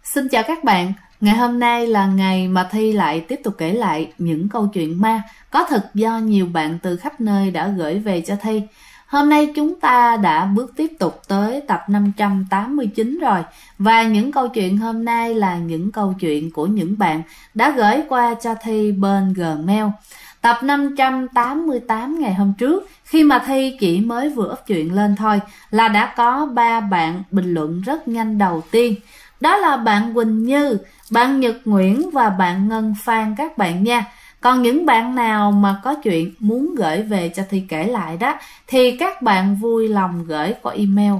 Xin chào các bạn, ngày hôm nay là ngày mà Thi lại tiếp tục kể lại những câu chuyện ma có thật do nhiều bạn từ khắp nơi đã gửi về cho Thi. Hôm nay chúng ta đã bước tiếp tục tới tập 589 rồi, và những câu chuyện hôm nay là những câu chuyện của những bạn đã gửi qua cho Thi bên Gmail. Tập 588 ngày hôm trước, khi mà Thi chỉ mới vừa up chuyện lên thôi, là đã có 3 bạn bình luận rất nhanh đầu tiên. Đó là bạn Quỳnh Như, bạn Nhật Nguyễn và bạn Ngân Phan các bạn nha. Còn những bạn nào mà có chuyện muốn gửi về cho Thi kể lại đó, thì các bạn vui lòng gửi qua email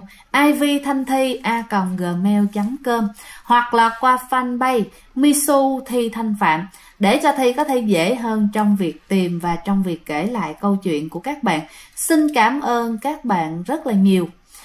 ivthanthi@gmail.com hoặc là qua fanpage Misu Thi Thanh Phạm, để cho Thi có thể dễ hơn trong việc tìm và trong việc kể lại câu chuyện của các bạn. Xin cảm ơn các bạn rất là nhiều.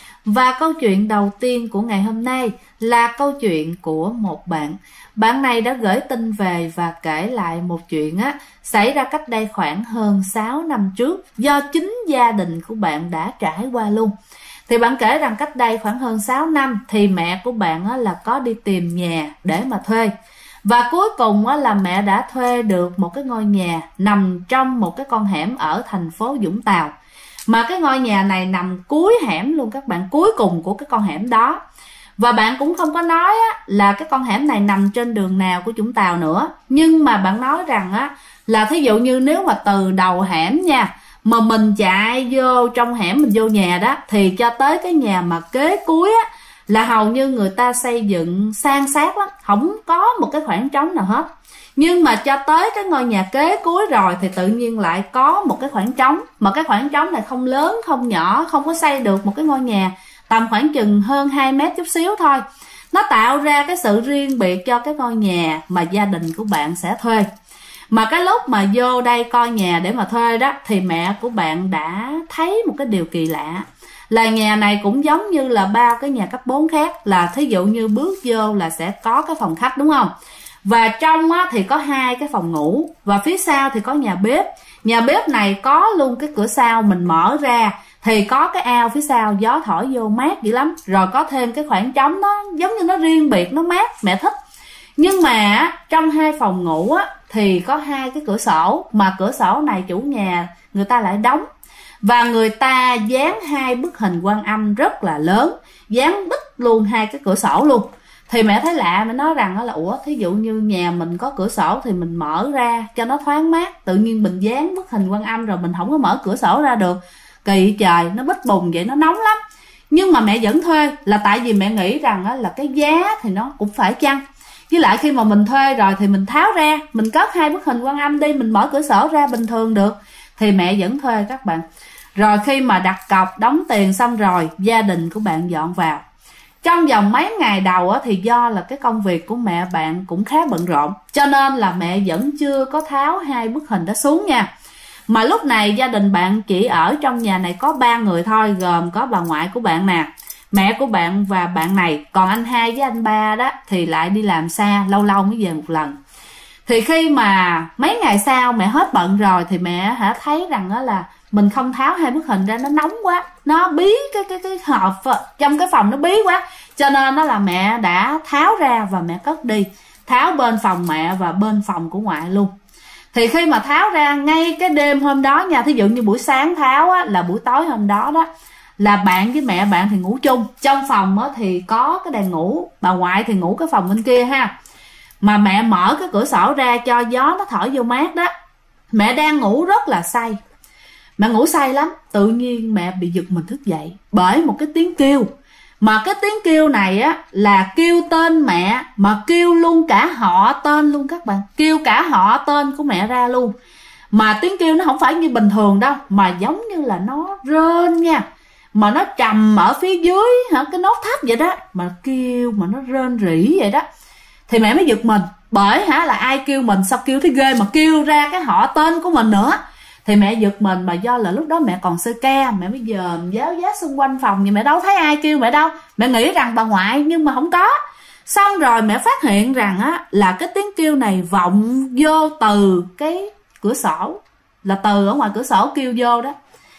Và câu chuyện đầu tiên của ngày hôm nay là câu chuyện của một bạn. Bạn này đã gửi tin về và kể lại một chuyện xảy ra cách đây khoảng hơn 6 năm trước, do chính gia đình của bạn đã trải qua luôn. Thì bạn kể rằng cách đây khoảng hơn 6 năm thì mẹ của bạn là có đi tìm nhà để mà thuê. Và cuối cùng là mẹ đã thuê được một cái ngôi nhà nằm trong một cái con hẻm ở thành phố Vũng Tàu. Mà cái ngôi nhà này nằm cuối hẻm luôn các bạn, cuối cùng của cái con hẻm đó. Và bạn cũng không có nói là cái con hẻm này nằm trên đường nào của Vũng Tàu nữa. Nhưng mà bạn nói rằng là thí dụ như nếu mà từ đầu hẻm nha, mà mình chạy vô trong hẻm, mình vô nhà đó, thì cho tới cái nhà mà kế cuối là hầu như người ta xây dựng san sát lắm, không có một cái khoảng trống nào hết. Nhưng mà cho tới cái ngôi nhà kế cuối rồi thì tự nhiên lại có một cái khoảng trống. Mà cái khoảng trống này không lớn, không nhỏ, không có xây được một cái ngôi nhà tầm khoảng chừng hơn 2 mét chút xíu thôi. Nó tạo ra cái sự riêng biệt cho cái ngôi nhà mà gia đình của bạn sẽ thuê. Mà cái lúc mà vô đây coi nhà để mà thuê đó, thì mẹ của bạn đã thấy một cái điều kỳ lạ. Là nhà này cũng giống như là ba cái nhà cấp 4 khác, là thí dụ như bước vô là sẽ có cái phòng khách, đúng không? Và trong thì có 2 cái phòng ngủ, và phía sau thì có nhà bếp. Nhà bếp này có luôn cái cửa sau, mình mở ra thì có cái ao phía sau, gió thổi vô mát dữ lắm. Rồi có thêm cái khoảng trống, nó giống như nó riêng biệt, nó mát, mẹ thích. Nhưng mà trong 2 phòng ngủ thì có 2 cái cửa sổ, mà cửa sổ này chủ nhà người ta lại đóng. Và người ta dán 2 bức hình Quan Âm rất là lớn, dán bích luôn 2 cái cửa sổ luôn. Thì mẹ thấy lạ, mẹ nói rằng là ủa, thí dụ như nhà mình có cửa sổ thì mình mở ra cho nó thoáng mát, tự nhiên mình dán bức hình Quan Âm rồi mình không có mở cửa sổ ra được, kỳ trời, nó bích bùng vậy, nó nóng lắm. Nhưng mà mẹ vẫn thuê là tại vì mẹ nghĩ rằng là cái giá thì nó cũng phải chăng. Với lại khi mà mình thuê rồi thì mình tháo ra, mình cất 2 bức hình Quan Âm đi, mình mở cửa sổ ra bình thường được. Thì mẹ vẫn thuê các bạn. Rồi khi mà đặt cọc, đóng tiền xong rồi, gia đình của bạn dọn vào. Trong vòng mấy ngày đầu thì do là cái công việc của mẹ bạn cũng khá bận rộn, cho nên là mẹ vẫn chưa có tháo 2 bức hình đó xuống nha. Mà lúc này gia đình bạn chỉ ở trong nhà này có 3 người thôi, gồm có bà ngoại của bạn nè, mẹ của bạn và bạn này. Còn anh hai với anh ba đó thì lại đi làm xa, lâu lâu mới về một lần. Thì khi mà mấy ngày sau mẹ hết bận rồi thì mẹ thấy rằng là mình không tháo 2 bức hình ra, nó nóng quá, nó bí cái hộp trong cái phòng, nó bí quá, cho nên là mẹ đã tháo ra và mẹ cất đi, tháo bên phòng mẹ và bên phòng của ngoại luôn. Thì khi mà tháo ra ngay cái đêm hôm đó nha, thí dụ như buổi sáng tháo là buổi tối hôm đó đó, là bạn với mẹ bạn thì ngủ chung. Trong phòng thì có cái đèn ngủ, bà ngoại thì ngủ cái phòng bên kia ha. Mà mẹ mở cái cửa sổ ra cho gió nó thổi vô mát đó. Mẹ đang ngủ rất là say, mẹ ngủ say lắm, tự nhiên mẹ bị giật mình thức dậy bởi một cái tiếng kêu. Mà cái tiếng kêu này là kêu tên mẹ, mà kêu luôn cả họ tên luôn các bạn, kêu cả họ tên của mẹ ra luôn. Mà tiếng kêu nó không phải như bình thường đâu, mà giống như là nó rên nha, mà nó trầm ở phía dưới cái nốt thấp vậy đó, mà kêu mà nó rên rỉ vậy đó. Thì mẹ mới giật mình, bởi là ai kêu mình, sao kêu thấy ghê mà kêu ra cái họ tên của mình nữa. Thì mẹ giật mình, mà do là lúc đó mẹ còn sơ ca, mẹ mới dòm giáo giác xung quanh phòng, nhưng mẹ đâu thấy ai kêu mẹ đâu. Mẹ nghĩ rằng bà ngoại, nhưng mà không có. Xong rồi mẹ phát hiện rằng là cái tiếng kêu này vọng vô từ cái cửa sổ, là từ ở ngoài cửa sổ kêu vô đó.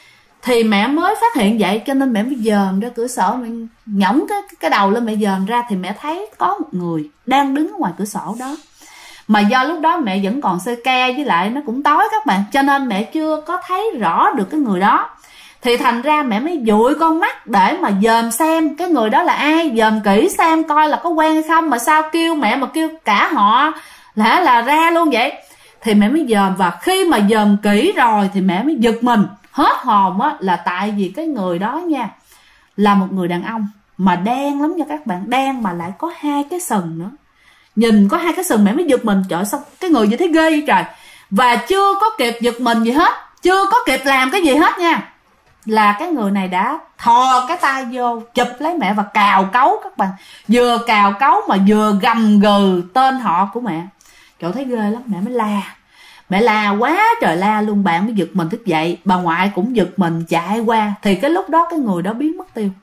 Thì mẹ mới phát hiện vậy, cho nên mẹ mới dòm ra cửa sổ, mẹ nhõng cái đầu lên, mẹ dòm ra thì mẹ thấy có một người đang đứng ở ngoài cửa sổ đó. Mà do lúc đó mẹ vẫn còn sơ ke, với lại nó cũng tối các bạn, cho nên mẹ chưa có thấy rõ được cái người đó. Thì thành ra mẹ mới dụi con mắt để mà dòm xem cái người đó là ai, dòm kỹ xem coi là có quen hay không. Mà sao kêu mẹ mà kêu cả họ là ra luôn vậy. Thì mẹ mới dòm, và khi mà dòm kỹ rồi thì mẹ mới giật mình hết hồn á, là tại vì cái người đó nha là một người đàn ông mà đen lắm nha các bạn, đen mà lại có 2 cái sừng nữa. Nhìn có 2 cái sừng mẹ mới giật mình, trời sao cái người gì thấy ghê vậy trời. Và chưa có kịp giật mình gì hết, chưa có kịp làm cái gì hết nha, là cái người này đã thò cái tay vô chụp lấy mẹ và cào cấu các bạn. Vừa cào cấu mà vừa gầm gừ tên họ của mẹ. Trời thấy ghê lắm, mẹ mới la. Mẹ la quá trời la luôn, bạn mới giật mình thức dậy. Bà ngoại cũng giật mình chạy qua. Thì cái lúc đó cái người đó biến mất tiêu.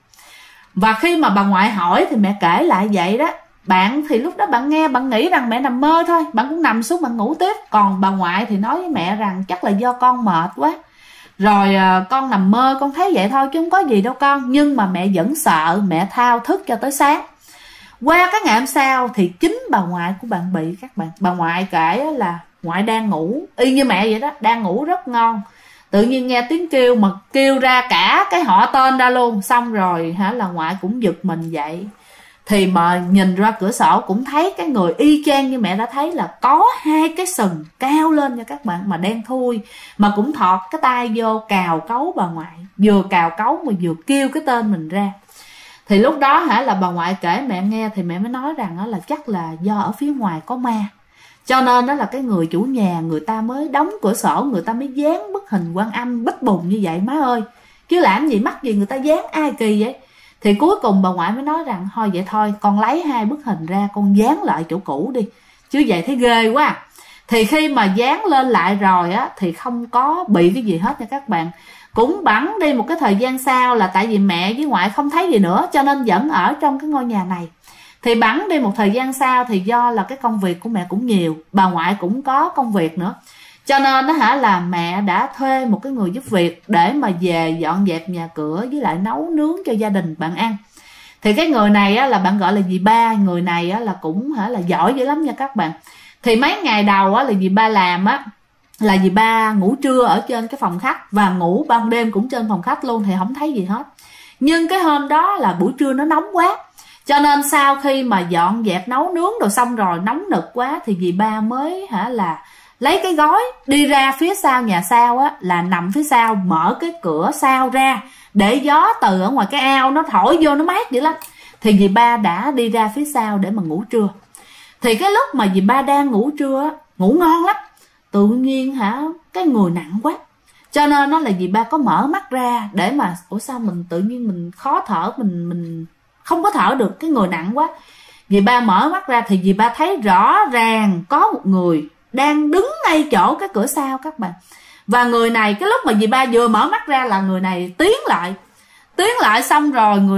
Và khi mà bà ngoại hỏi thì mẹ kể lại vậy đó. Bạn thì lúc đó bạn nghe, bạn nghĩ rằng mẹ nằm mơ thôi, bạn cũng nằm xuống bạn ngủ tiếp. Còn bà ngoại thì nói với mẹ rằng chắc là do con mệt quá, rồi con nằm mơ, con thấy vậy thôi chứ không có gì đâu con. Nhưng mà mẹ vẫn sợ, mẹ thao thức cho tới sáng. Qua cái ngày hôm sau thì chính bà ngoại của bạn bị các bạn. Bà ngoại kể là ngoại đang ngủ y như mẹ vậy đó, đang ngủ rất ngon, tự nhiên nghe tiếng kêu mà kêu ra cả cái họ tên ra luôn. Xong rồi là ngoại cũng giật mình dậy. Thì mà nhìn ra cửa sổ cũng thấy cái người y chang như mẹ đã thấy, là có 2 cái sừng cao lên nha các bạn, mà đen thui, mà cũng thọt cái tay vô cào cấu bà ngoại, vừa cào cấu mà vừa kêu cái tên mình ra. Thì lúc đó là bà ngoại kể mẹ nghe, thì mẹ mới nói rằng là chắc là do ở phía ngoài có ma, cho nên đó là cái người chủ nhà người ta mới đóng cửa sổ, người ta mới dán bức hình Quan Âm bích bùng như vậy má ơi, chứ làm gì mắc gì người ta dán ai kỳ vậy. Thì cuối cùng bà ngoại mới nói rằng thôi vậy thôi, con lấy 2 bức hình ra con dán lại chỗ cũ đi, chứ vậy thấy ghê quá. Thì khi mà dán lên lại rồi á thì không có bị cái gì hết nha các bạn. Cũng bẵng đi một cái thời gian sau, là tại vì mẹ với ngoại không thấy gì nữa cho nên vẫn ở trong cái ngôi nhà này. Thì bẵng đi một thời gian sau thì do là cái công việc của mẹ cũng nhiều, bà ngoại cũng có công việc nữa, cho nên là mẹ đã thuê một cái người giúp việc để mà về dọn dẹp nhà cửa với lại nấu nướng cho gia đình bạn ăn. Thì cái người này là bạn gọi là dì Ba. Người này là cũng là giỏi dữ lắm nha các bạn. Thì mấy ngày đầu là dì Ba làm là dì Ba ngủ trưa ở trên cái phòng khách và ngủ ban đêm cũng trên phòng khách luôn, thì không thấy gì hết. Nhưng cái hôm đó là buổi trưa nó nóng quá, cho nên sau khi mà dọn dẹp nấu nướng rồi xong rồi nóng nực quá thì dì Ba mới là lấy cái gói đi ra phía sau nhà sau là nằm phía sau, mở cái cửa sau ra để gió từ ở ngoài cái ao nó thổi vô, nó mát dữ lắm. Thì dì Ba đã đi ra phía sau để mà ngủ trưa. Thì cái lúc mà dì Ba đang ngủ trưa ngủ ngon lắm, tự nhiên cái người nặng quá, cho nên nó là dì Ba có mở mắt ra để mà sao mình tự nhiên mình khó thở, mình không có thở được, cái người nặng quá. Dì Ba mở mắt ra thì dì Ba thấy rõ ràng có một người đang đứng ngay chỗ cái cửa sau các bạn. Và người này cái lúc mà dì Ba vừa mở mắt ra là người này tiến lại xong rồi người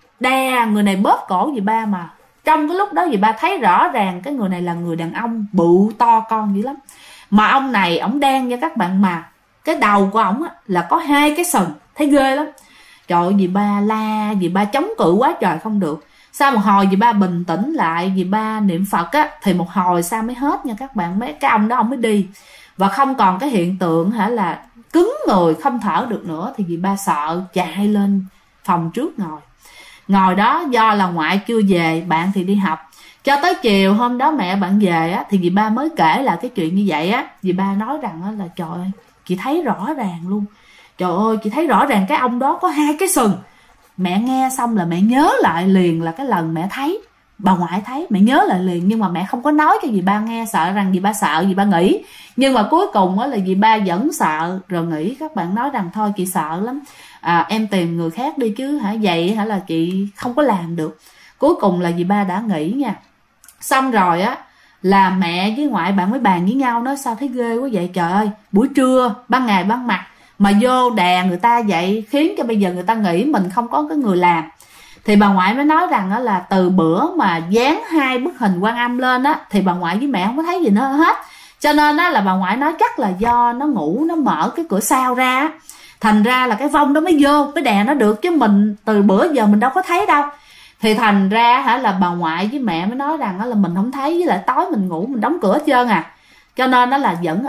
này bóp cổ dì Ba. Mà trong cái lúc đó dì Ba thấy rõ ràng cái người này là người đàn ông bự to con dữ lắm. Mà ông này ổng đen nha các bạn, mà cái đầu của ổng là có 2 cái sừng, thấy ghê lắm. Trời ơi, dì Ba la, dì Ba chống cự quá trời không được. Sau một hồi dì Ba bình tĩnh lại, dì Ba niệm Phật thì một hồi sau mới hết nha các bạn. Mấy cái ông đó ông mới đi và không còn cái hiện tượng là cứng người không thở được nữa. Thì dì Ba sợ chạy lên phòng trước ngồi đó. Do là ngoại chưa về, bạn thì đi học. Cho tới chiều hôm đó mẹ bạn về thì dì Ba mới kể lại cái chuyện như vậy Dì Ba nói rằng là trời ơi, chị thấy rõ ràng luôn, trời ơi chị thấy rõ ràng cái ông đó có 2 cái sừng. Mẹ nghe xong là mẹ nhớ lại liền là cái lần mẹ thấy, bà ngoại thấy, mẹ nhớ lại liền. Nhưng mà mẹ không có nói cho dì Ba nghe, sợ rằng dì Ba sợ, dì Ba nghĩ. Nhưng mà cuối cùng là dì Ba vẫn sợ rồi nghĩ. Các bạn nói rằng thôi chị sợ lắm, em tìm người khác đi chứ vậy là chị không có làm được. Cuối cùng là dì Ba đã nghỉ nha. Xong rồi là mẹ với ngoại bạn mới bàn với nhau, nói sao thấy ghê quá vậy trời ơi, buổi trưa ban ngày ban mặt mà vô đè người ta vậy, khiến cho bây giờ người ta nghĩ mình không có cái người làm. Thì bà ngoại mới nói rằng là từ bữa mà dán 2 bức hình Quan Âm lên thì bà ngoại với mẹ không có thấy gì nữa hết. Cho nên là bà ngoại nói chắc là do nó ngủ, nó mở cái cửa sau ra. thành ra là cái vong đó mới vô mới đè nó được, chứ mình từ bữa giờ mình đâu có thấy đâu. Thì thành ra là bà ngoại với mẹ mới nói rằng là mình không thấy, với lại tối mình ngủ mình đóng cửa hết trơn à, cho nên nó là vẫn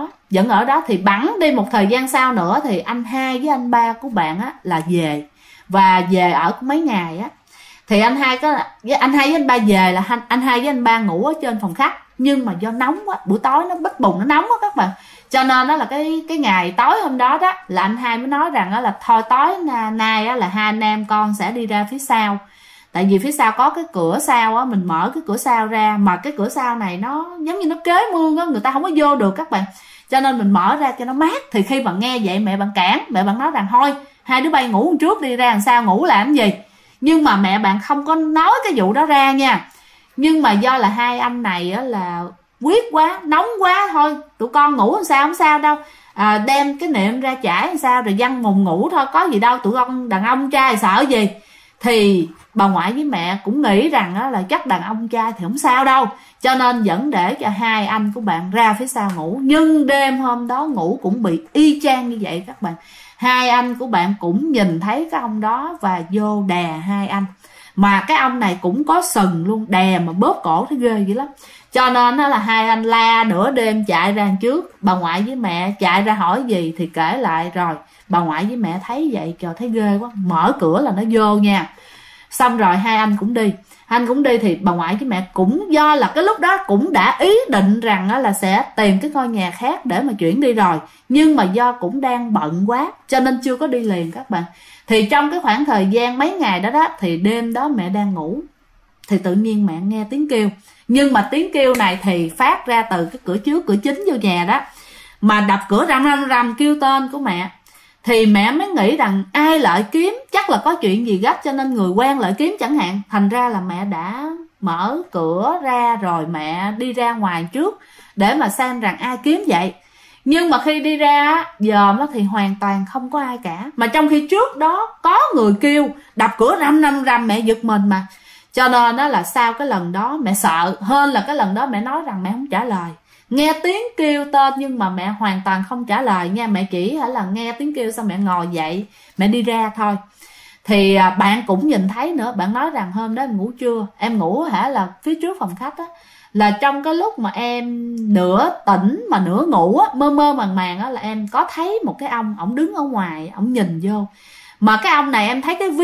ở đó. Thì bẵng đi một thời gian sau nữa thì anh hai với anh ba của bạn á là về, và về ở mấy ngày á. Thì anh hai với anh ba về là anh hai với anh ba ngủ ở trên phòng khách, nhưng mà do nóng quá, buổi tối nó bít bùng nó nóng quá các bạn, cho nên đó là cái ngày tối hôm đó là anh hai mới nói rằng là thôi tối nay là hai anh em con sẽ đi ra phía sau, tại vì phía sau có cái cửa sau á, mình mở cái cửa sau ra, mà cái cửa sau này nó giống như nó kế mương á, người ta không có vô được các bạn, cho nên mình mở ra cho nó mát. Thì khi mà nghe vậy mẹ bạn cản, mẹ bạn nói rằng thôi hai đứa bay ngủ trước đi, ra làm sao ngủ làm gì. Nhưng mà mẹ bạn không có nói cái vụ đó ra nha, nhưng mà do là hai anh này á là quyết quá, nóng quá, thôi tụi con ngủ làm sao, không sao đâu, đem cái nệm ra trải làm sao rồi văng mùng ngủ thôi, có gì đâu, tụi con đàn ông trai sợ gì. Thì bà ngoại với mẹ cũng nghĩ rằng là chắc đàn ông trai thì không sao đâu, cho nên vẫn để cho hai anh của bạn ra phía sau ngủ. Nhưng đêm hôm đó ngủ cũng bị y chang như vậy các bạn. Hai anh của bạn cũng nhìn thấy cái ông đó và vô đè hai anh, mà cái ông này cũng có sừng luôn, đè mà bóp cổ thấy ghê dữ lắm. Cho nên là hai anh la nửa đêm chạy ra trước, bà ngoại với mẹ chạy ra hỏi gì thì kể lại, rồi bà ngoại với mẹ thấy vậy trời thấy ghê quá, mở cửa là nó vô nha. Xong rồi hai anh cũng đi thì bà ngoại với mẹ cũng do là cái lúc đó cũng đã ý định rằng là sẽ tìm cái ngôi nhà khác để mà chuyển đi rồi, nhưng mà do cũng đang bận quá cho nên chưa có đi liền các bạn. Thì trong cái khoảng thời gian mấy ngày đó thì đêm đó mẹ đang ngủ thì tự nhiên mẹ nghe tiếng kêu, nhưng mà tiếng kêu này thì phát ra từ cái cửa trước, cửa chính vô nhà đó, mà đập cửa rầm rầm kêu tên của mẹ. Thì mẹ mới nghĩ rằng ai lại kiếm, chắc là có chuyện gì gấp cho nên người quen lại kiếm chẳng hạn. Thành ra là mẹ đã mở cửa ra rồi mẹ đi ra ngoài trước để mà xem rằng ai kiếm vậy. Nhưng mà khi đi ra dòm thì hoàn toàn không có ai cả, mà trong khi trước đó có người kêu đập cửa rầm mẹ giật mình mà. Cho nên đó là sau cái lần đó mẹ sợ hơn là cái lần đó mẹ nói rằng mẹ không trả lời. Nghe tiếng kêu tên nhưng mà mẹ hoàn toàn không trả lời nha, mẹ chỉ là nghe tiếng kêu xong mẹ ngồi dậy mẹ đi ra thôi. Thì bạn cũng nhìn thấy nữa, bạn nói rằng hôm đó em ngủ trưa, em ngủ là phía trước phòng khách á, là trong cái lúc mà em nửa tỉnh mà nửa ngủ á, mơ mơ màng màng á, là em có thấy một cái ông, ổng đứng ở ngoài, ổng nhìn vô. Mà cái ông này em thấy cái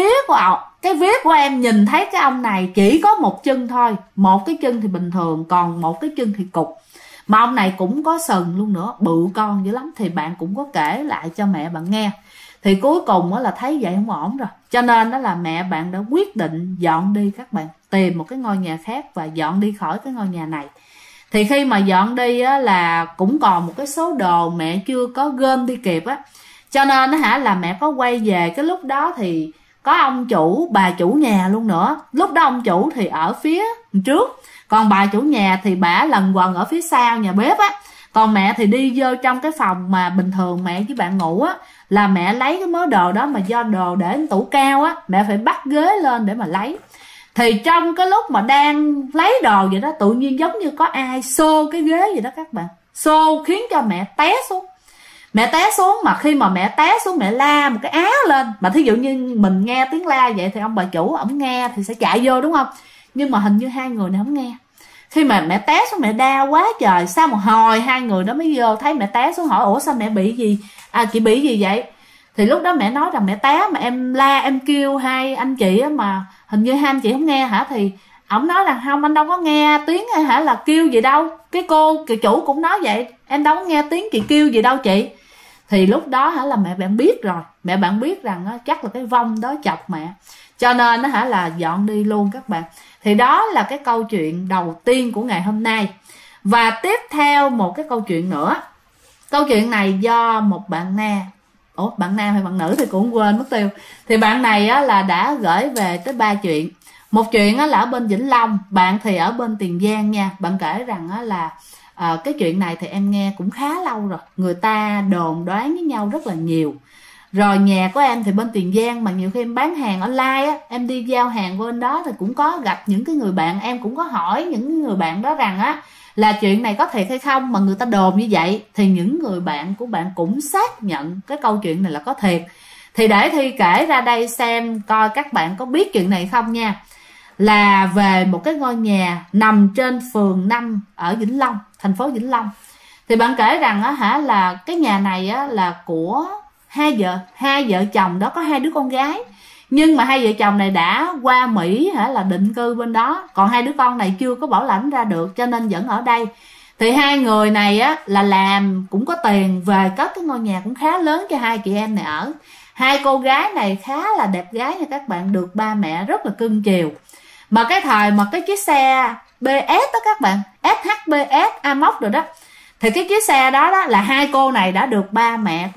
vía của em nhìn thấy cái ông này chỉ có một chân thôi, một cái chân thì bình thường, còn một cái chân thì cụt. Mà ông này cũng có sừng luôn nữa, bự con dữ lắm. Thì bạn cũng có kể lại cho mẹ bạn nghe. Thì cuối cùng là thấy vậy không ổn rồi, cho nên đó là mẹ bạn đã quyết định dọn đi các bạn, tìm một cái ngôi nhà khác và dọn đi khỏi cái ngôi nhà này. Thì khi mà dọn đi là cũng còn một cái số đồ mẹ chưa có gom đi kịp á, cho nên là mẹ có quay về. Cái lúc đó thì có ông chủ, bà chủ nhà luôn nữa. Lúc đó ông chủ thì ở phía trước, còn bà chủ nhà thì bả lần quần ở phía sau nhà bếp á. Còn mẹ thì đi vô trong cái phòng mà bình thường mẹ với bạn ngủ á, là mẹ lấy cái mớ đồ đó, mà do đồ để tủ cao á, mẹ phải bắt ghế lên để mà lấy. Thì trong cái lúc mà đang lấy đồ vậy đó, tự nhiên giống như có ai xô cái ghế vậy đó các bạn, xô khiến cho mẹ té xuống. Mẹ té xuống, mà khi mà mẹ té xuống mẹ la một cái á lên, mà thí dụ như mình nghe tiếng la vậy thì ông bà chủ ổng nghe thì sẽ chạy vô đúng không, nhưng mà hình như hai người này không nghe. Khi mà mẹ té xuống mẹ đau quá trời, sau một hồi hai người đó mới vô thấy mẹ té xuống, hỏi ủa sao mẹ bị gì, chị bị gì vậy. Thì lúc đó mẹ nói rằng mẹ té mà em la em kêu hai anh chị á, mà hình như hai anh chị không nghe hả. Thì ổng nói rằng không, anh đâu có nghe tiếng là kêu gì đâu. Cái chủ cũng nói vậy, em đâu có nghe tiếng chị kêu gì đâu chị. Thì lúc đó là mẹ bạn biết rồi, mẹ bạn biết rằng chắc là cái vong đó chọc mẹ, cho nên là dọn đi luôn các bạn. Thì đó là cái câu chuyện đầu tiên của ngày hôm nay. Và tiếp theo một cái câu chuyện nữa. Câu chuyện này do một bạn nam, bạn nam hay bạn nữ thì cũng quên mất tiêu. Thì bạn này là đã gửi về tới 3 chuyện. Một chuyện là ở bên Vĩnh Long, bạn thì ở bên Tiền Giang nha. Bạn kể rằng là cái chuyện này thì em nghe cũng khá lâu rồi, người ta đồn đoán với nhau rất là nhiều. Rồi nhà của em thì bên Tiền Giang, mà nhiều khi em bán hàng online á, em đi giao hàng bên đó thì cũng có gặp những cái người bạn, em cũng có hỏi những người bạn đó rằng là chuyện này có thiệt hay không mà người ta đồn như vậy, thì những người bạn của bạn cũng xác nhận cái câu chuyện này là có thiệt. Thì để Thi kể ra đây xem coi các bạn có biết chuyện này không nha. Là về một cái ngôi nhà nằm trên phường 5 ở Vĩnh Long, thành phố Vĩnh Long. Thì bạn kể rằng á là cái nhà này á là của hai vợ chồng đó, có 2 đứa con gái. Nhưng mà 2 vợ chồng này đã qua Mỹ là định cư bên đó, còn 2 đứa con này chưa có bảo lãnh ra được, cho nên vẫn ở đây. Thì 2 người này á là làm cũng có tiền, về cất cái ngôi nhà cũng khá lớn cho 2 chị em này ở. 2 cô gái này khá là đẹp gái nha các bạn, được ba mẹ rất là cưng chiều. Mà cái thời mà cái chiếc xe BS đó các bạn, SHBS, Amox rồi đó, thì cái chiếc xe đó là 2 cô này đã được ba mẹ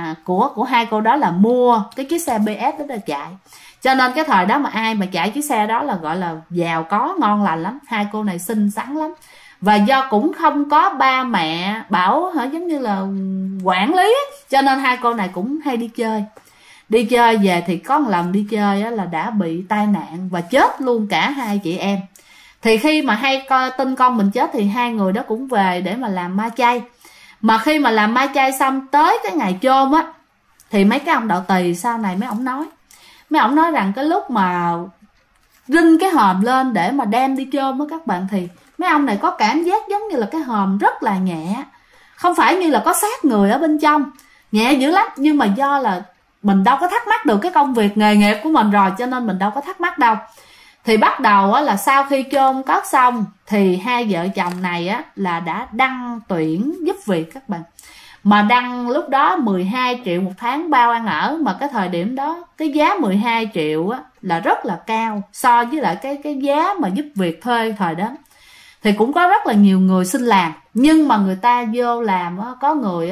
của 2 cô đó là mua cái chiếc xe BS đó để chạy. Cho nên cái thời đó mà ai mà chạy chiếc xe đó là gọi là giàu có, ngon lành lắm. 2 cô này xinh xắn lắm. Và do cũng không có ba mẹ bảo giống như là quản lý, cho nên 2 cô này cũng hay đi chơi. Đi chơi về thì có một lần đi chơi là đã bị tai nạn và chết luôn cả 2 chị em. Thì khi mà hay tin con mình chết thì 2 người đó cũng về để mà làm ma chay. Mà khi mà làm ma chay xong tới cái ngày chôn á, thì mấy cái ông đạo tỳ sau này mấy ổng nói rằng cái lúc mà rinh cái hòm lên để mà đem đi chôn á các bạn, thì mấy ông này có cảm giác giống như là cái hòm rất là nhẹ, không phải như là có xác người ở bên trong, nhẹ dữ lắm. Nhưng mà do là mình đâu có thắc mắc được cái công việc nghề nghiệp của mình rồi, cho nên mình đâu có thắc mắc đâu. Thì bắt đầu là sau khi chôn cất xong thì 2 vợ chồng này là đã đăng tuyển giúp việc các bạn. Mà đăng lúc đó 12 triệu một tháng bao ăn ở, mà cái thời điểm đó cái giá 12 triệu là rất là cao so với lại cái giá mà giúp việc thuê thời đó. Thì cũng có rất là nhiều người xin làm, nhưng mà người ta vô làm có người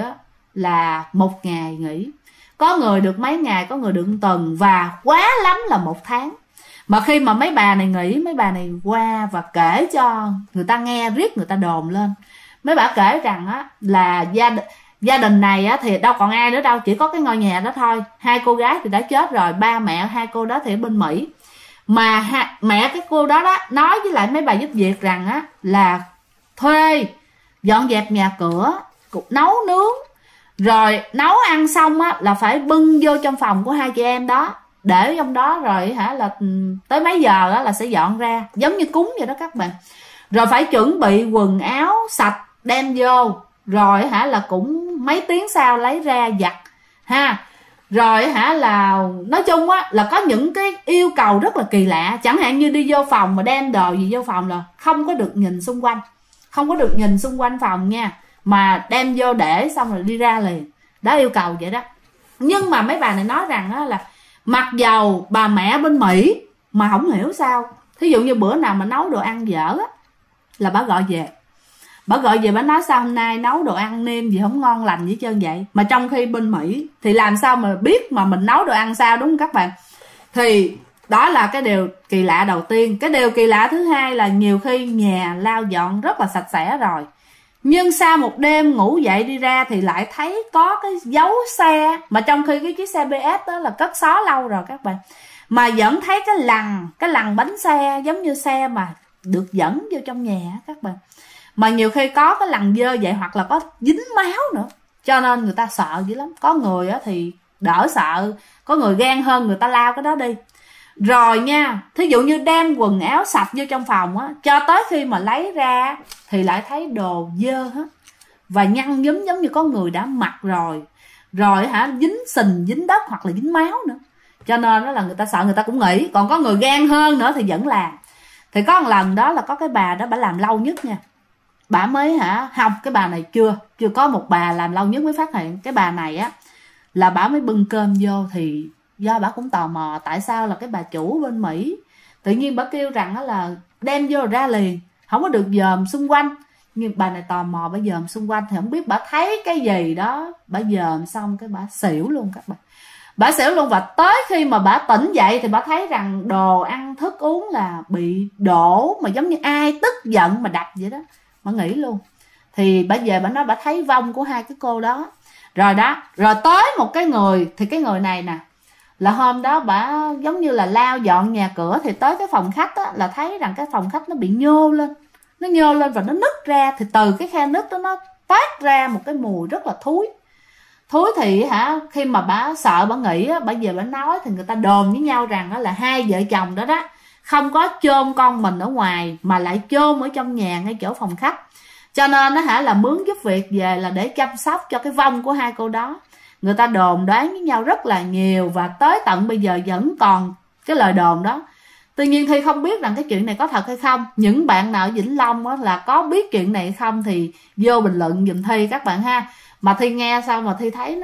là 1 ngày nghỉ, có người được mấy ngày, có người được 1 tuần, và quá lắm là 1 tháng. Mà khi mà mấy bà này nghỉ, mấy bà này qua và kể cho người ta nghe, riết người ta đồn lên. Mấy bà kể rằng là gia đình này thì đâu còn ai nữa đâu, chỉ có cái ngôi nhà đó thôi. 2 cô gái thì đã chết rồi, ba mẹ 2 cô đó thì ở bên Mỹ. Mà mẹ cái cô đó nói với lại mấy bà giúp việc rằng là thuê dọn dẹp nhà cửa, nấu nướng, rồi nấu ăn xong là phải bưng vô trong phòng của 2 chị em đó, để trong đó rồi là tới mấy giờ là sẽ dọn ra, giống như cúng vậy đó các bạn. Rồi phải chuẩn bị quần áo sạch đem vô, rồi là cũng mấy tiếng sau lấy ra giặt ha. Rồi là nói chung là có những cái yêu cầu rất là kỳ lạ. Chẳng hạn như đi vô phòng mà đem đồ gì vô phòng là không có được nhìn xung quanh, không có được nhìn xung quanh phòng nha, mà đem vô để xong rồi đi ra liền. Đó, yêu cầu vậy đó. Nhưng mà mấy bà này nói rằng là mặc dầu bà mẹ bên Mỹ mà không hiểu sao, thí dụ như bữa nào mà nấu đồ ăn dở là bà gọi về. Bà gọi về bà nói sao hôm nay nấu đồ ăn nêm gì không ngon lành gì trơn vậy. Mà trong khi bên Mỹ thì làm sao mà biết mà mình nấu đồ ăn sao, đúng không các bạn? Thì đó là cái điều kỳ lạ đầu tiên. Cái điều kỳ lạ thứ hai là nhiều khi nhà lau dọn rất là sạch sẽ rồi, nhưng sau một đêm ngủ dậy đi ra thì lại thấy có cái dấu xe, mà trong khi cái chiếc xe BS đó là cất xó lâu rồi các bạn, mà vẫn thấy cái lằn bánh xe giống như xe mà được dẫn vô trong nhà các bạn. Mà nhiều khi có cái lằn dơ vậy, hoặc là có dính máu nữa, cho nên người ta sợ dữ lắm. Có người thì đỡ sợ, có người gan hơn, người ta lao cái đó đi. Rồi nha, thí dụ như đem quần áo sạch vô trong phòng cho tới khi mà lấy ra thì lại thấy đồ dơ hết, và nhăn nhúm giống như có người đã mặc rồi dính sình, dính đất hoặc là dính máu nữa. Cho nên đó là người ta sợ, người ta cũng nghỉ. Còn có người gan hơn nữa thì vẫn làm. Thì có một lần đó là có cái bà đó, bà làm lâu nhất nha, bà mới không, cái bà này chưa có một bà làm lâu nhất mới phát hiện. Cái bà này là bà mới bưng cơm vô, thì do bà cũng tò mò tại sao là cái bà chủ bên Mỹ tự nhiên bà kêu rằng là đem vô ra liền, không có được dòm xung quanh. Nhưng bà này tò mò, bà dòm xung quanh thì không biết bà thấy cái gì đó, bà dòm xong cái bà xỉu luôn các bạn. Bà xỉu luôn, và tới khi mà bà tỉnh dậy thì bà thấy rằng đồ ăn thức uống là bị đổ, mà giống như ai tức giận mà đập vậy đó. Bà nghĩ luôn. Thì bà về bà nói bà thấy vong của 2 cái cô đó. Rồi đó, rồi tới một cái người, thì cái người này nè, là hôm đó bà giống như là lau dọn nhà cửa, thì tới cái phòng khách là thấy rằng cái phòng khách nó bị nhô lên, nó nhô lên và nó nứt ra, thì từ cái khe nứt đó nó toát ra một cái mùi rất là thúi. Thì khi mà bà sợ, bà nghĩ, bà về bà nói thì người ta đồn với nhau rằng là hai vợ chồng đó không có chôn con mình ở ngoài mà lại chôn ở trong nhà ngay chỗ phòng khách. Cho nên là mướn giúp việc về là để chăm sóc cho cái vong của hai cô đó. Người ta đồn đoán với nhau rất là nhiều, và tới tận bây giờ vẫn còn cái lời đồn đó. Tuy nhiên Thi không biết rằng cái chuyện này có thật hay không. Những bạn nào ở Vĩnh Long là có biết chuyện này hay không thì vô bình luận giùm Thi các bạn ha. Mà Thi nghe sao mà Thi thấy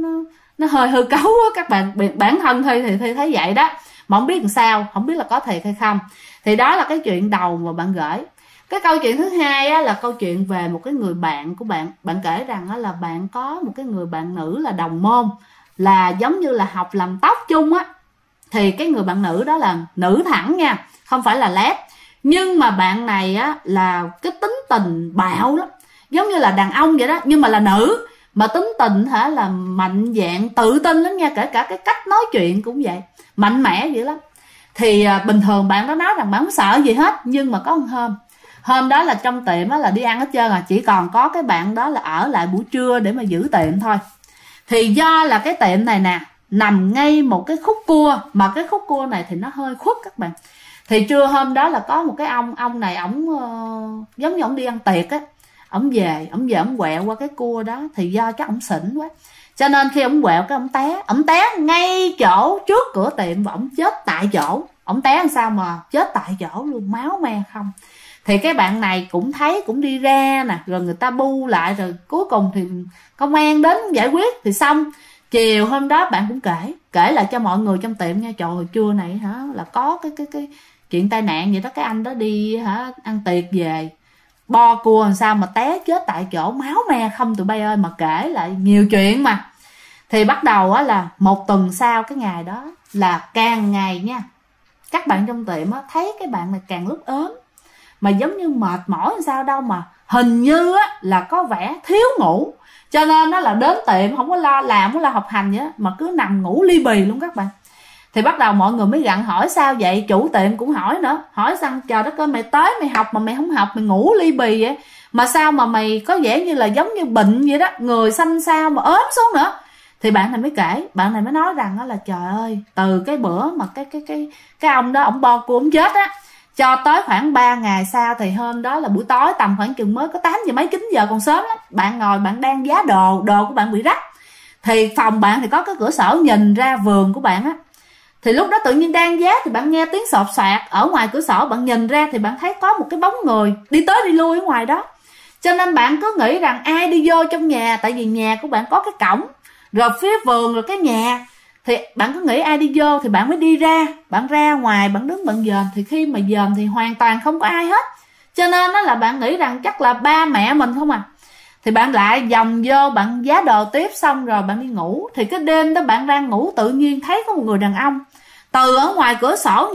nó hơi hư cấu á các bạn. Bản thân Thi thì Thi thấy vậy đó, mà không biết làm sao, không biết là có thiệt hay không. Thì đó là cái chuyện đầu mà bạn gửi. Cái câu chuyện thứ hai là câu chuyện về một cái người bạn của bạn. Bạn kể rằng là bạn có một cái người bạn nữ là đồng môn, là giống như là học làm tóc chung á. Thì cái người bạn nữ đó là nữ thẳng nha, không phải là lép. Nhưng mà bạn này là cái tính tình bạo lắm, giống như là đàn ông vậy đó, nhưng mà là nữ. Mà tính tình là mạnh dạn, tự tin lắm nha. Kể cả cái cách nói chuyện cũng vậy, mạnh mẽ vậy lắm. Thì bình thường bạn đó nói rằng bạn không sợ gì hết. Nhưng mà có một hôm đó là trong tiệm là đi ăn hết trơn chỉ còn có cái bạn đó là ở lại buổi trưa để mà giữ tiệm thôi. Thì do là cái tiệm này nè nằm ngay một cái khúc cua, mà cái khúc cua này thì nó hơi khuất các bạn. Thì trưa hôm đó là có một cái ông này, ổng giống như ổng đi ăn tiệc á, ổng về ổng quẹo qua cái cua đó. Thì do chắc ổng xỉn quá, cho nên khi ổng quẹo cái ổng té ngay chỗ trước cửa tiệm, và ổng chết tại chỗ. Ổng té làm sao mà chết tại chỗ luôn, máu me không. Thì cái bạn này cũng thấy, cũng đi ra nè, rồi người ta bu lại, rồi cuối cùng thì công an đến giải quyết thì xong. Chiều hôm đó bạn cũng kể lại cho mọi người trong tiệm nha. Trời ơi, trưa này là có cái chuyện tai nạn vậy đó. Cái anh đó đi ăn tiệc về, bo cua làm sao mà té chết tại chỗ, máu me không tụi bay ơi. Mà kể lại nhiều chuyện mà. Thì bắt đầu là một tuần sau cái ngày đó là càng ngày nha, các bạn trong tiệm thấy cái bạn này càng lúc ốm, mà giống như mệt mỏi làm sao đâu, mà hình như là có vẻ thiếu ngủ. Cho nên nó là đến tiệm không có lo làm, không có lo học hành vậy đó, mà cứ nằm ngủ li bì luôn các bạn. Thì bắt đầu mọi người mới gặng hỏi sao vậy. Chủ tiệm cũng hỏi nữa, hỏi rằng trời đất ơi, mày tới mày học mà mày không học, mày ngủ li bì vậy, mà sao mà mày có vẻ như là giống như bệnh vậy đó, người xanh xao mà ốm xuống nữa. Thì bạn này mới kể, bạn này mới nói rằng là trời ơi, từ cái bữa mà cái ông đó ổng bo cua ổng chết á, cho tới khoảng 3 ngày sau, thì hôm đó là buổi tối tầm khoảng chừng mới có 8 giờ mấy 9 giờ, còn sớm lắm. Bạn ngồi bạn đang giá đồ của bạn bị rách. Thì phòng bạn thì có cái cửa sổ nhìn ra vườn của bạn á. Thì lúc đó tự nhiên đang giá thì bạn nghe tiếng sột soạt ở ngoài cửa sổ, bạn nhìn ra thì bạn thấy có một cái bóng người đi tới đi lui ở ngoài đó. Cho nên bạn cứ nghĩ rằng ai đi vô trong nhà, tại vì nhà của bạn có cái cổng, rồi phía vườn rồi cái nhà. Thì bạn cứ nghĩ ai đi vô thì bạn mới đi ra, bạn ra ngoài bạn đứng bạn dòm. Thì khi mà dòm thì hoàn toàn không có ai hết. Cho nên đó là bạn nghĩ rằng chắc là ba mẹ mình không à. Thì bạn lại vòng vô bạn giá đồ tiếp, xong rồi bạn đi ngủ. Thì cái đêm đó bạn đang ngủ, tự nhiên thấy có một người đàn ông từ ở ngoài cửa sổ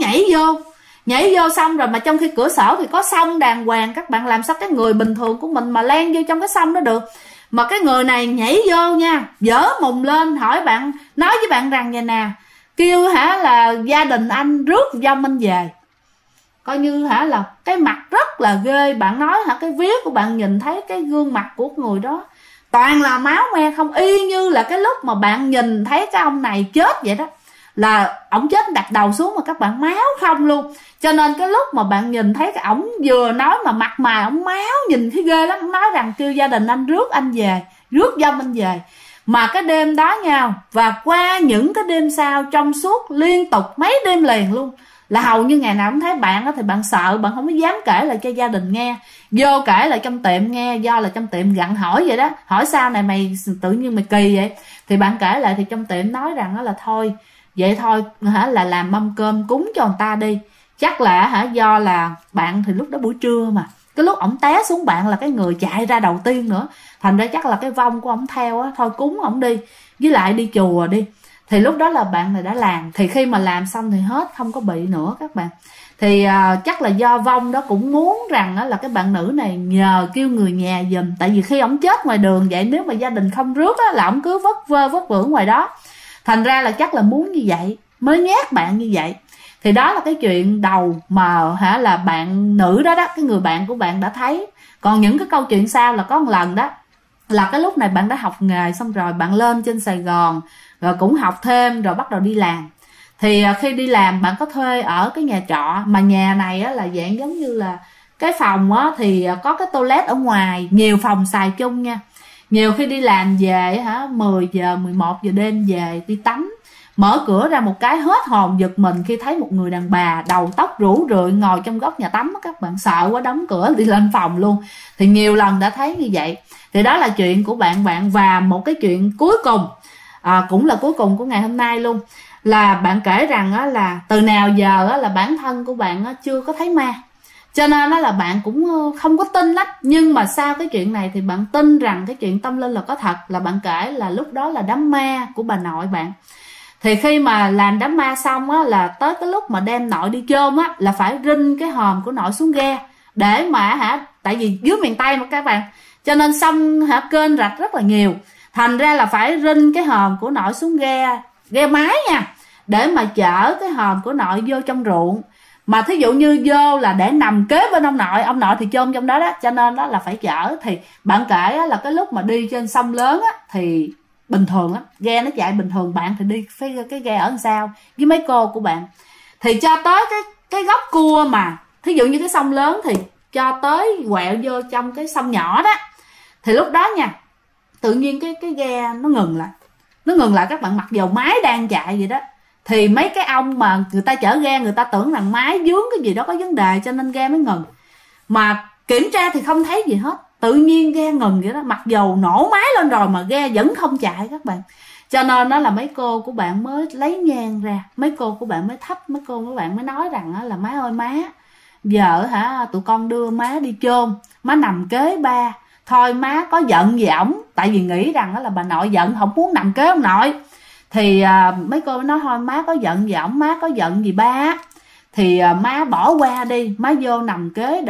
nhảy vô xong rồi, mà trong khi cửa sổ thì có sông đàng hoàng. Các bạn làm sao cái người bình thường của mình mà len vô trong cái sông đó được. Mà cái người này nhảy vô nha, dở mùng lên hỏi bạn, nói với bạn rằng vậy nè, kêu là gia đình anh rước vong anh về. Coi như là cái mặt rất là ghê. Bạn nói cái vía của bạn nhìn thấy cái gương mặt của người đó toàn là máu me không, y như là cái lúc mà bạn nhìn thấy cái ông này chết vậy đó. Là ổng chết đặt đầu xuống mà các bạn, máu không luôn. Cho nên cái lúc mà bạn nhìn thấy cái ổng vừa nói mà mặt mày ổng máu, nhìn thấy ghê lắm. Ổng nói rằng kêu gia đình anh rước anh về, rước vong anh về. Mà cái đêm đó nha, và qua những cái đêm sau, trong suốt liên tục mấy đêm liền luôn, là hầu như ngày nào cũng thấy bạn đó. Thì bạn sợ, bạn không có dám kể lại cho gia đình nghe, vô kể lại trong tiệm nghe. Do là trong tiệm gặng hỏi vậy đó, hỏi sao này mày tự nhiên mày kỳ vậy. Thì bạn kể lại thì trong tiệm nói rằng đó là thôi, vậy thôi là làm mâm cơm cúng cho người ta đi. Chắc là do là bạn thì lúc đó buổi trưa mà, cái lúc ổng té xuống bạn là cái người chạy ra đầu tiên nữa, thành ra chắc là cái vong của ổng theo á, thôi cúng ổng đi, với lại đi chùa đi. Thì lúc đó là bạn này đã làm. Thì khi mà làm xong thì hết, không có bị nữa các bạn. Thì chắc là do vong đó cũng muốn rằng là cái bạn nữ này nhờ kêu người nhà giùm. Tại vì khi ổng chết ngoài đường vậy, nếu mà gia đình không rước là ổng cứ vất vưởng ngoài đó. Thành ra là chắc là muốn như vậy, mới nhát bạn như vậy. Thì đó là cái chuyện đầu mà là bạn nữ đó cái người bạn của bạn đã thấy. Còn những cái câu chuyện sau là có một lần đó là cái lúc này bạn đã học nghề xong rồi, bạn lên trên Sài Gòn rồi cũng học thêm rồi bắt đầu đi làm. Thì khi đi làm bạn có thuê ở cái nhà trọ, mà nhà này là dạng giống như là cái phòng thì có cái toilet ở ngoài, nhiều phòng xài chung nha. Nhiều khi đi làm về 10 giờ 11 giờ đêm về đi tắm, mở cửa ra một cái hết hồn giật mình khi thấy một người đàn bà đầu tóc rủ rượi ngồi trong góc nhà tắm. Các bạn sợ quá đóng cửa đi lên phòng luôn. Thì nhiều lần đã thấy như vậy. Thì đó là chuyện của bạn. Và một cái chuyện cuối cùng, cũng là cuối cùng của ngày hôm nay luôn, là bạn kể rằng là từ nào giờ là bản thân của bạn chưa có thấy ma, cho nên là bạn cũng không có tin lắm. Nhưng mà sau cái chuyện này thì bạn tin rằng cái chuyện tâm linh là có thật. Là bạn kể là lúc đó là đám ma của bà nội bạn. Thì khi mà làm đám ma xong là tới cái lúc mà đem nội đi chôn là phải rinh cái hòm của nội xuống ghe để mà tại vì dưới miền Tây mà các bạn, cho nên sông kênh rạch rất là nhiều, thành ra là phải rinh cái hòm của nội xuống ghe máy nha, để mà chở cái hòm của nội vô trong ruộng. Mà thí dụ như vô là để nằm kế bên ông nội thì chôn trong đó cho nên đó là phải chở. Thì bạn kể là cái lúc mà đi trên sông lớn thì bình thường ghe nó chạy bình thường, bạn thì đi cái ghe ở sau với mấy cô của bạn. Thì cho tới cái góc cua mà thí dụ như cái sông lớn thì cho tới quẹo vô trong cái sông nhỏ đó, thì lúc đó nha, tự nhiên cái ghe nó ngừng lại các bạn, mặc dầu máy đang chạy vậy đó. Thì mấy cái ông mà người ta chở ghe, người ta tưởng rằng máy vướng cái gì đó có vấn đề cho nên ghe mới ngừng, mà kiểm tra thì không thấy gì hết. Tự nhiên ghe ngừng vậy đó, mặc dầu nổ máy lên rồi mà ghe vẫn không chạy các bạn. Cho nên đó là mấy cô của bạn mới lấy nhang ra, mấy cô của bạn mới thắp, mấy cô của bạn mới nói rằng là má ơi má, giờ tụi con đưa má đi chôn, má nằm kế ba thôi, má có giận gì ổng, tại vì nghĩ rằng là bà nội giận không muốn nằm kế ông nội. Thì mấy cô nói thôi má có giận gì ổng, má có giận gì ba thì má bỏ qua đi, má vô nằm kế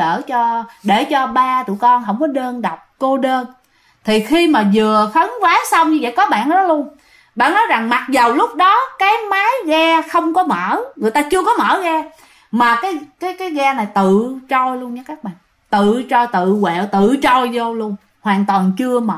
để cho ba tụi con không có đơn độc cô đơn. Thì khi mà vừa khấn vái xong như vậy, có bạn đó luôn, bạn nói rằng mặc dầu lúc đó cái máy ghe không có mở, người ta chưa có mở ghe, mà cái ghe này tự trôi luôn nha các bạn, tự trôi, tự quẹo, tự trôi vô luôn, hoàn toàn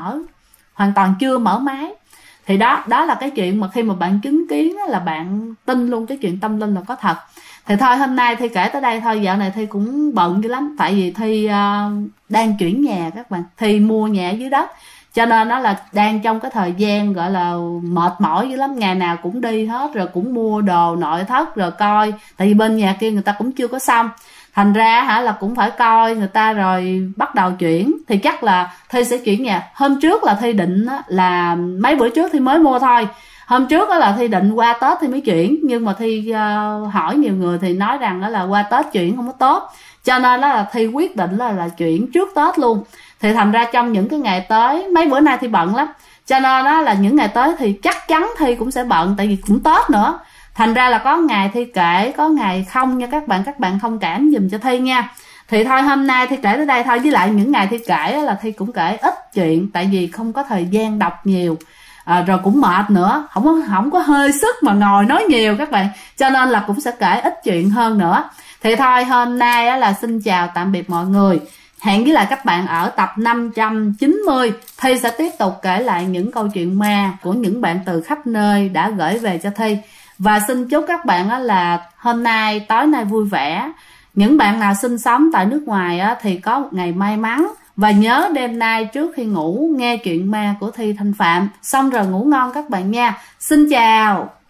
chưa mở máy. Thì đó là cái chuyện mà khi mà bạn chứng kiến là bạn tin luôn cái chuyện tâm linh là có thật. Thì thôi hôm nay Thi kể tới đây thôi, dạo này Thi cũng bận dữ lắm, tại vì Thi đang chuyển nhà các bạn, Thi mua nhà dưới đất, cho nên nó là đang trong cái thời gian gọi là mệt mỏi dữ lắm, ngày nào cũng đi hết, rồi cũng mua đồ nội thất rồi coi, tại vì bên nhà kia người ta cũng chưa có xong, thành ra là cũng phải coi người ta rồi bắt đầu chuyển. Thì chắc là Thi sẽ chuyển nhà. Hôm trước là Thi định là mấy bữa trước Thi mới mua thôi, hôm trước là Thi định qua Tết Thi mới chuyển, nhưng mà Thi hỏi nhiều người thì nói rằng là qua Tết chuyển không có tốt, cho nên là Thi quyết định là chuyển trước Tết luôn. Thì thành ra trong những cái ngày tới, mấy bữa nay Thi bận lắm, cho nên là những ngày tới thì chắc chắn Thi cũng sẽ bận, tại vì cũng Tết nữa, thành ra là có ngày Thi kể, có ngày không nha các bạn thông cảm giùm cho Thi nha. Thì thôi hôm nay Thi kể tới đây thôi, với lại những ngày Thi kể là Thi cũng kể ít chuyện, tại vì không có thời gian đọc nhiều, rồi cũng mệt nữa, không có hơi sức mà ngồi nói nhiều các bạn, cho nên là cũng sẽ kể ít chuyện hơn nữa. Thì thôi hôm nay là xin chào tạm biệt mọi người, hẹn với lại các bạn ở tập 590. Thi sẽ tiếp tục kể lại những câu chuyện ma của những bạn từ khắp nơi đã gửi về cho Thi. Và xin chúc các bạn là hôm nay, tối nay vui vẻ. Những bạn nào sinh sống tại nước ngoài thì có một ngày may mắn. Và nhớ đêm nay trước khi ngủ nghe chuyện ma của Thi Thanh Phạm, xong rồi ngủ ngon các bạn nha. Xin chào.